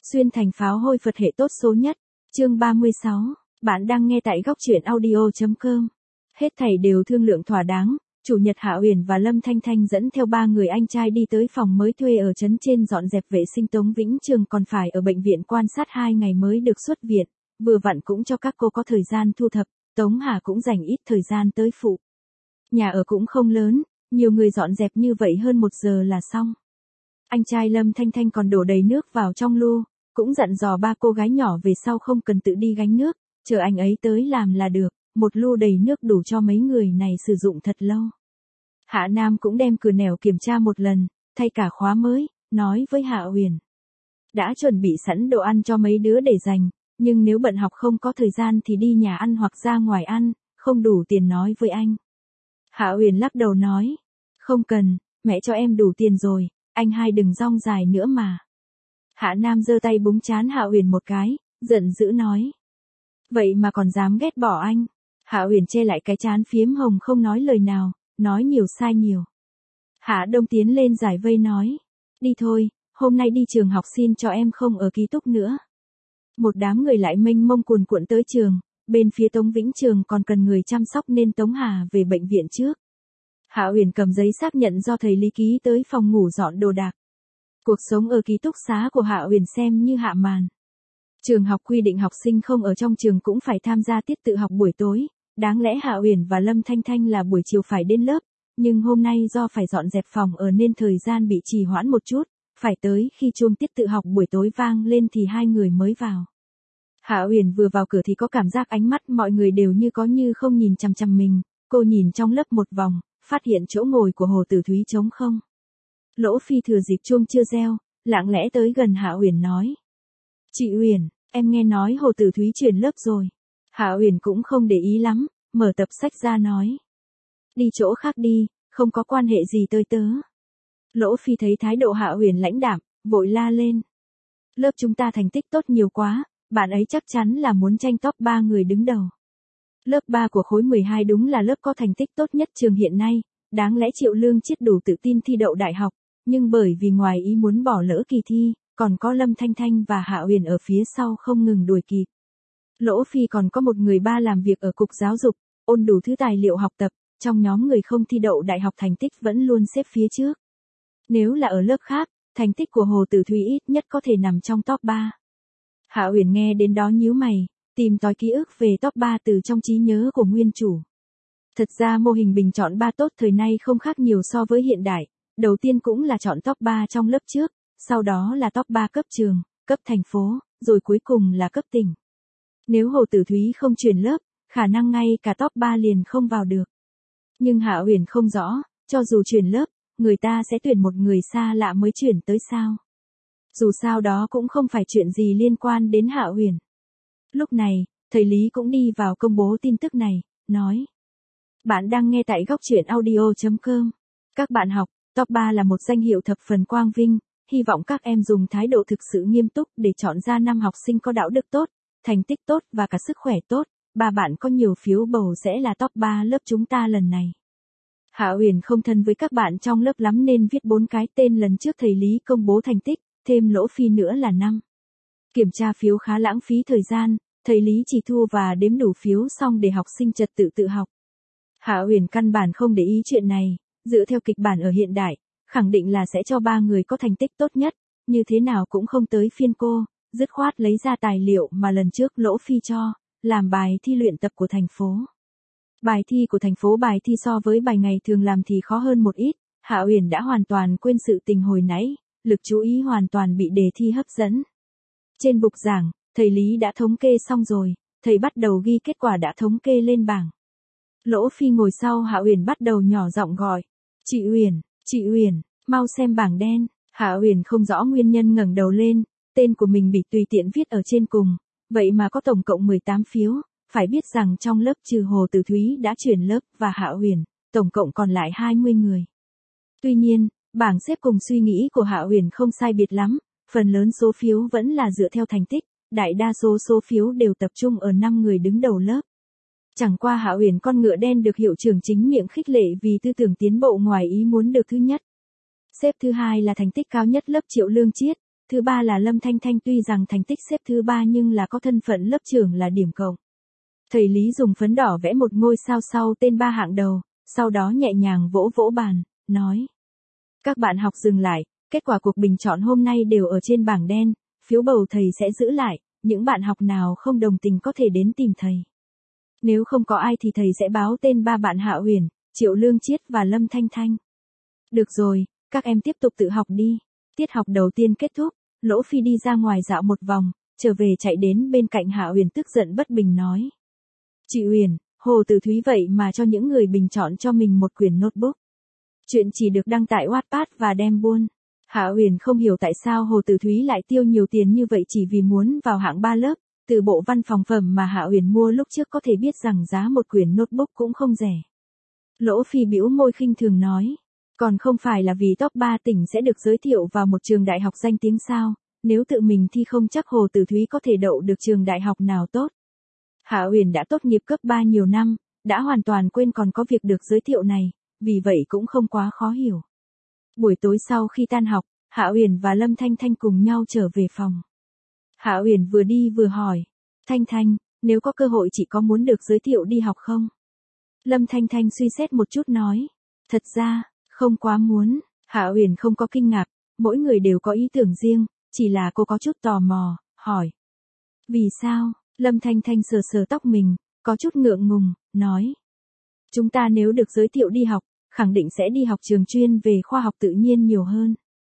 Xuyên thành pháo hôi Phật hệ tốt số nhất. Chương 36. Bạn đang nghe tại góc truyện audio.com. Hết thảy đều thương lượng thỏa đáng, Chủ nhật Hạ Uyển và Lâm Thanh Thanh dẫn theo 3 người anh trai đi tới phòng mới thuê ở trấn trên dọn dẹp vệ sinh. Tống Vĩnh Trường còn phải ở bệnh viện quan sát 2 ngày mới được xuất viện, vừa vặn cũng cho các cô có thời gian thu thập, Tống Hà cũng dành ít thời gian tới phụ. Nhà ở cũng không lớn, nhiều người dọn dẹp như vậy hơn 1 giờ là xong. Anh trai Lâm Thanh Thanh còn đổ đầy nước vào trong lu, cũng dặn dò 3 cô gái nhỏ về sau không cần tự đi gánh nước, chờ anh ấy tới làm là được, một lu đầy nước đủ cho mấy người này sử dụng thật lâu. Hạ Nam cũng đem cửa nẻo kiểm tra một lần, thay cả khóa mới, nói với Hạ Uyển. Đã chuẩn bị sẵn đồ ăn cho mấy đứa để dành, nhưng nếu bận học không có thời gian thì đi nhà ăn hoặc ra ngoài ăn, không đủ tiền nói với anh. Hạ Uyển lắc đầu nói, không cần, mẹ cho em đủ tiền rồi, anh hai đừng rong dài nữa mà. Hạ Nam giơ tay búng trán Hạ Uyển một cái, giận dữ nói. Vậy mà còn dám ghét bỏ anh. Hạ Uyển che lại cái trán phiếm hồng không nói lời nào, nói nhiều sai nhiều. Hạ Đông tiến lên giải vây nói. Đi thôi, hôm nay đi trường học xin cho em không ở ký túc nữa. Một đám người lại mênh mông cuồn cuộn tới trường, bên phía Tống Vĩnh Trường còn cần người chăm sóc nên Tống Hà về bệnh viện trước. Hạ Uyển cầm giấy xác nhận do thầy Lý ký tới phòng ngủ dọn đồ đạc. Cuộc sống ở ký túc xá của Hạ Uyển xem như hạ màn. Trường học quy định học sinh không ở trong trường cũng phải tham gia tiết tự học buổi tối, đáng lẽ Hạ Uyển và Lâm Thanh Thanh là buổi chiều phải đến lớp, nhưng hôm nay do phải dọn dẹp phòng ở nên thời gian bị trì hoãn một chút, phải tới khi chuông tiết tự học buổi tối vang lên thì 2 người mới vào. Hạ Uyển vừa vào cửa thì có cảm giác ánh mắt mọi người đều như có như không nhìn chằm chằm mình, cô nhìn trong lớp một vòng, phát hiện chỗ ngồi của Hồ Tử Thúy trống không. Lỗ Phi thừa dịp chuông chưa reo, lặng lẽ tới gần Hạ Uyển nói. Chị Uyển, em nghe nói Hồ Tử Thúy chuyển lớp rồi. Hạ Uyển cũng không để ý lắm, mở tập sách ra nói. Đi chỗ khác đi, không có quan hệ gì tới tớ. Lỗ Phi thấy thái độ Hạ Uyển lãnh đạm, vội la lên. Lớp chúng ta thành tích tốt nhiều quá, bạn ấy chắc chắn là muốn tranh top 3 người đứng đầu. Lớp 3 của khối 12 đúng là lớp có thành tích tốt nhất trường hiện nay, đáng lẽ Triệu Lương Chiết đủ tự tin thi đậu đại học, nhưng bởi vì ngoài ý muốn bỏ lỡ kỳ thi, còn có Lâm Thanh Thanh và Hạ Uyển ở phía sau không ngừng đuổi kịp. Lỗ Phi còn có một người ba làm việc ở cục giáo dục, ôn đủ thứ tài liệu học tập, trong nhóm người không thi đậu đại học thành tích vẫn luôn xếp phía trước. Nếu là ở lớp khác, thành tích của Hồ Tử Thúy ít nhất có thể nằm trong top 3. Hạ Uyển nghe đến đó nhíu mày, tìm tòi ký ức về top 3 từ trong trí nhớ của nguyên chủ. Thật ra mô hình bình chọn 3 tốt thời nay không khác nhiều so với hiện đại, đầu tiên cũng là chọn top 3 trong lớp trước, sau đó là top 3 cấp trường, cấp thành phố, rồi cuối cùng là cấp tỉnh. Nếu Hồ Tử Thúy không chuyển lớp, khả năng ngay cả top 3 liền không vào được. Nhưng Hạ Uyển không rõ, cho dù chuyển lớp, người ta sẽ tuyển một người xa lạ mới chuyển tới sao. Dù sao đó cũng không phải chuyện gì liên quan đến Hạ Uyển. Lúc này, thầy Lý cũng đi vào công bố tin tức này, nói. Bạn đang nghe tại góc truyện audio.com. Các bạn học, top 3 là một danh hiệu thập phần quang vinh, hy vọng các em dùng thái độ thực sự nghiêm túc để chọn ra 5 học sinh có đạo đức tốt, thành tích tốt và cả sức khỏe tốt. 3 bạn có nhiều phiếu bầu sẽ là top 3 lớp chúng ta lần này. Hạ Uyển không thân với các bạn trong lớp lắm nên viết 4 cái tên lần trước thầy Lý công bố thành tích, thêm Lỗ Phi nữa là 5. Kiểm tra phiếu khá lãng phí thời gian, thầy Lý chỉ thu và đếm đủ phiếu xong để học sinh trật tự tự học. Hạ Uyển căn bản không để ý chuyện này, dựa theo kịch bản ở hiện đại, khẳng định là sẽ cho 3 người có thành tích tốt nhất, như thế nào cũng không tới phiên cô, dứt khoát lấy ra tài liệu mà lần trước Lỗ Phi cho, làm bài thi luyện tập của thành phố. Bài thi của thành phố bài thi so với bài ngày thường làm thì khó hơn một ít, Hạ Uyển đã hoàn toàn quên sự tình hồi nãy, lực chú ý hoàn toàn bị đề thi hấp dẫn. Trên bục giảng, thầy Lý đã thống kê xong rồi, thầy bắt đầu ghi kết quả đã thống kê lên bảng. Lỗ Phi ngồi sau Hạ Uyển bắt đầu nhỏ giọng gọi. Chị Uyển, mau xem bảng đen. Hạ Uyển không rõ nguyên nhân ngẩng đầu lên, tên của mình bị tùy tiện viết ở trên cùng, vậy mà có tổng cộng 18 phiếu, phải biết rằng trong lớp trừ Hồ Tử Thúy đã chuyển lớp và Hạ Uyển, tổng cộng còn lại 20 người. Tuy nhiên, bảng xếp cùng suy nghĩ của Hạ Uyển không sai biệt lắm, phần lớn số phiếu vẫn là dựa theo thành tích, đại đa số phiếu đều tập trung ở 5 người đứng đầu lớp. Chẳng qua Hạ Uyển con ngựa đen được hiệu trưởng chính miệng khích lệ vì tư tưởng tiến bộ ngoài ý muốn được thứ nhất. Xếp thứ hai là thành tích cao nhất lớp Triệu Lương Chiết, thứ ba là Lâm Thanh Thanh, tuy rằng thành tích xếp thứ ba nhưng là có thân phận lớp trưởng là điểm cộng. Thầy Lý dùng phấn đỏ vẽ một ngôi sao sau tên ba hạng đầu, sau đó nhẹ nhàng vỗ vỗ bàn, nói. Các bạn học dừng lại, kết quả cuộc bình chọn hôm nay đều ở trên bảng đen, phiếu bầu thầy sẽ giữ lại, những bạn học nào không đồng tình có thể đến tìm thầy. Nếu không có ai thì thầy sẽ báo tên ba bạn Hạ Uyển, Triệu Lương Chiết và Lâm Thanh Thanh. Được rồi, các em tiếp tục tự học đi. Tiết học đầu tiên kết thúc, Lỗ Phi đi ra ngoài dạo một vòng, trở về chạy đến bên cạnh Hạ Uyển tức giận bất bình nói. Chị Uyển, Hồ Tử Thúy vậy mà cho những người bình chọn cho mình một quyển notebook. Chuyện chỉ được đăng tại Wattpad và đem buôn. Hạ Uyển không hiểu tại sao Hồ Tử Thúy lại tiêu nhiều tiền như vậy chỉ vì muốn vào hạng 3 lớp, từ bộ văn phòng phẩm mà Hạ Uyển mua lúc trước có thể biết rằng giá một quyển notebook cũng không rẻ. Lỗ Phi bĩu môi khinh thường nói, còn không phải là vì top 3 tỉnh sẽ được giới thiệu vào một trường đại học danh tiếng sao, nếu tự mình thi không chắc Hồ Tử Thúy có thể đậu được trường đại học nào tốt. Hạ Uyển đã tốt nghiệp cấp 3 nhiều năm, đã hoàn toàn quên còn có việc được giới thiệu này, vì vậy cũng không quá khó hiểu. Buổi tối sau khi tan học, Hạ Uyển và Lâm Thanh Thanh cùng nhau trở về phòng. Hạ Uyển vừa đi vừa hỏi, Thanh Thanh, nếu có cơ hội chị có muốn được giới thiệu đi học không? Lâm Thanh Thanh suy xét một chút nói, thật ra, không quá muốn. Hạ Uyển không có kinh ngạc, mỗi người đều có ý tưởng riêng, chỉ là cô có chút tò mò, hỏi. Vì sao? Lâm Thanh Thanh sờ sờ tóc mình, có chút ngượng ngùng, nói. Chúng ta nếu được giới thiệu đi học, khẳng định sẽ đi học trường chuyên về khoa học tự nhiên nhiều hơn.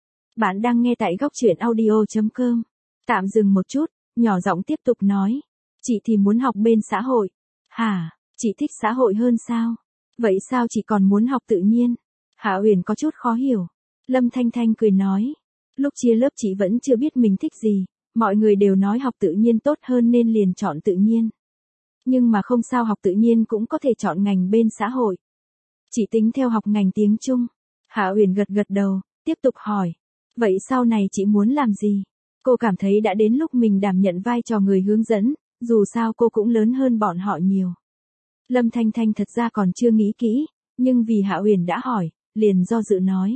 Bạn đang nghe tại góc truyện audio.com. Tạm dừng một chút, nhỏ giọng tiếp tục nói. Chị thì muốn học bên xã hội. Hả, chị thích xã hội hơn sao? Vậy sao chị còn muốn học tự nhiên? Hạ Uyển có chút khó hiểu. Lâm Thanh Thanh cười nói. Lúc chia lớp chị vẫn chưa biết mình thích gì, mọi người đều nói học tự nhiên tốt hơn nên liền chọn tự nhiên. Nhưng mà không sao, học tự nhiên cũng có thể chọn ngành bên xã hội. Chị tính theo học ngành tiếng Trung. Hạ Uyển gật gật đầu, tiếp tục hỏi. Vậy sau này chị muốn làm gì? Cô cảm thấy đã đến lúc mình đảm nhận vai trò người hướng dẫn, dù sao cô cũng lớn hơn bọn họ nhiều. Lâm Thanh Thanh thật ra còn chưa nghĩ kỹ, nhưng vì Hạ Uyển đã hỏi, liền do dự nói.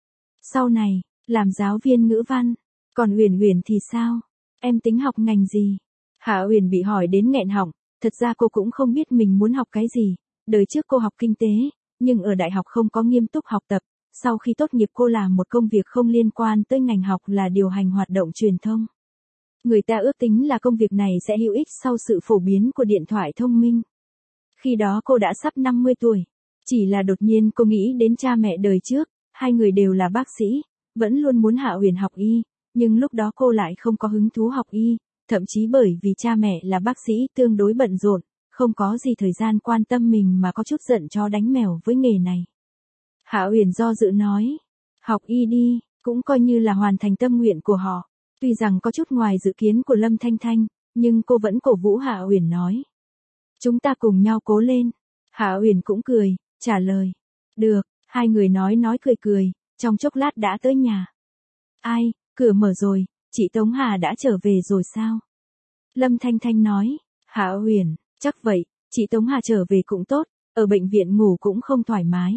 Sau này, làm giáo viên ngữ văn. Còn Uyển Uyển thì sao? Em tính học ngành gì? Hạ Uyển bị hỏi đến nghẹn họng, thật ra cô cũng không biết mình muốn học cái gì. Đời trước cô học kinh tế, nhưng ở đại học không có nghiêm túc học tập. Sau khi tốt nghiệp cô làm một công việc không liên quan tới ngành học là điều hành hoạt động truyền thông. Người ta ước tính là công việc này sẽ hữu ích sau sự phổ biến của điện thoại thông minh. Khi đó cô đã sắp 50 tuổi. Chỉ là đột nhiên cô nghĩ đến cha mẹ đời trước, hai người đều là bác sĩ, vẫn luôn muốn Hạ Uyển học y, nhưng lúc đó cô lại không có hứng thú học y, thậm chí bởi vì cha mẹ là bác sĩ tương đối bận rộn, không có gì thời gian quan tâm mình mà có chút giận chó đánh mèo với nghề này. Hạ Uyển do dự nói, học y đi, cũng coi như là hoàn thành tâm nguyện của họ. Tuy rằng có chút ngoài dự kiến của Lâm Thanh Thanh, nhưng cô vẫn cổ vũ Hạ Uyển nói. Chúng ta cùng nhau cố lên. Hạ Uyển cũng cười, trả lời. Được, hai người nói cười cười, trong chốc lát đã tới nhà. Ai, cửa mở rồi, chị Tống Hà đã trở về rồi sao? Lâm Thanh Thanh nói, Hạ Uyển, chắc vậy, chị Tống Hà trở về cũng tốt, ở bệnh viện ngủ cũng không thoải mái.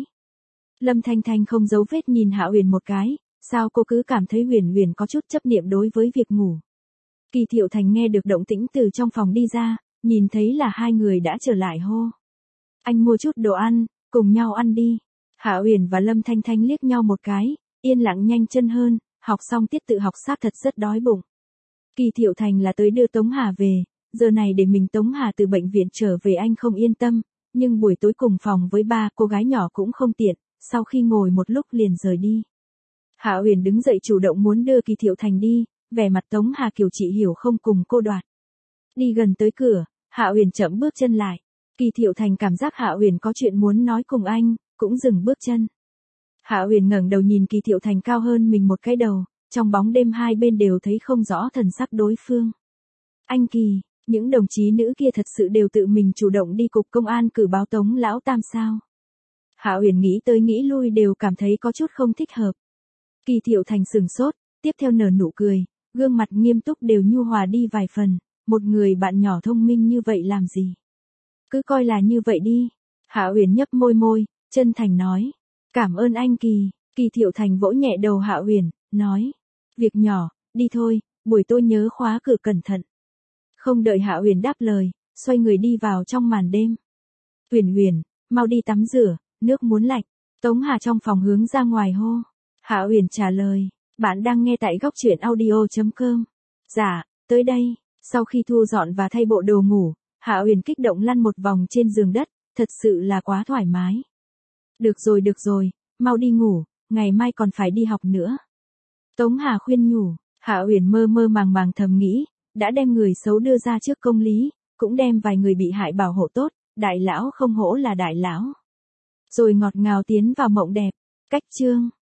Lâm Thanh Thanh không giấu vết nhìn Hạ Uyển một cái, sao cô cứ cảm thấy Uyển Uyển có chút chấp niệm đối với việc ngủ. Kỳ Thiệu Thành nghe được động tĩnh từ trong phòng đi ra, nhìn thấy là hai người đã trở lại hô. Anh mua chút đồ ăn, cùng nhau ăn đi. Hạ Uyển và Lâm Thanh Thanh liếc nhau một cái, yên lặng nhanh chân hơn, học xong tiết tự học xác thật rất đói bụng. Kỳ Thiệu Thành là tới đưa Tống Hà về, giờ này để mình Tống Hà từ bệnh viện trở về anh không yên tâm, nhưng buổi tối cùng phòng với ba cô gái nhỏ cũng không tiện, sau khi ngồi một lúc liền rời đi. Hạ Uyển đứng dậy chủ động muốn đưa Kỳ Thiệu Thành đi, vẻ mặt Tống Hà kiểu chị hiểu không cùng cô đoạt. Đi gần tới cửa, Hạ Uyển chậm bước chân lại. Kỳ Thiệu Thành cảm giác Hạ Uyển có chuyện muốn nói cùng anh, cũng dừng bước chân. Hạ Uyển ngẩng đầu nhìn Kỳ Thiệu Thành cao hơn mình một cái đầu, trong bóng đêm hai bên đều thấy không rõ thần sắc đối phương. Anh Kỳ, những đồng chí nữ kia thật sự đều tự mình chủ động đi cục công an cử báo Tống lão tam sao? Hạ Uyển nghĩ tới nghĩ lui đều cảm thấy có chút không thích hợp. Kỳ Thiệu Thành sừng sốt, tiếp theo nở nụ cười, gương mặt nghiêm túc đều nhu hòa đi vài phần, một người bạn nhỏ thông minh như vậy làm gì? Cứ coi là như vậy đi. Hạ Uyển nhấp môi, chân thành nói. Cảm ơn anh Kỳ. Kỳ Thiệu Thành vỗ nhẹ đầu Hạ Uyển, nói. Việc nhỏ, đi thôi, buổi tôi nhớ khóa cửa cẩn thận. Không đợi Hạ Huyền đáp lời, xoay người đi vào trong màn đêm. Huyền Huyền, mau đi tắm rửa, nước muốn lạnh. Tống Hà trong phòng hướng ra ngoài hô. Hạ Huyền trả lời, bạn đang nghe tại góc truyện audio.com. Dạ, tới đây. Sau khi thu dọn và thay bộ đồ ngủ, Hạ Huyền kích động lăn một vòng trên giường đất, thật sự là quá thoải mái. Được rồi, mau đi ngủ, ngày mai còn phải đi học nữa. Tống Hà khuyên nhủ, Hạ Huyền mơ mơ màng màng thầm nghĩ, đã đem người xấu đưa ra trước công lý, cũng đem vài người bị hại bảo hộ tốt, đại lão không hổ là đại lão. Rồi ngọt ngào tiến vào mộng đẹp. Cách chương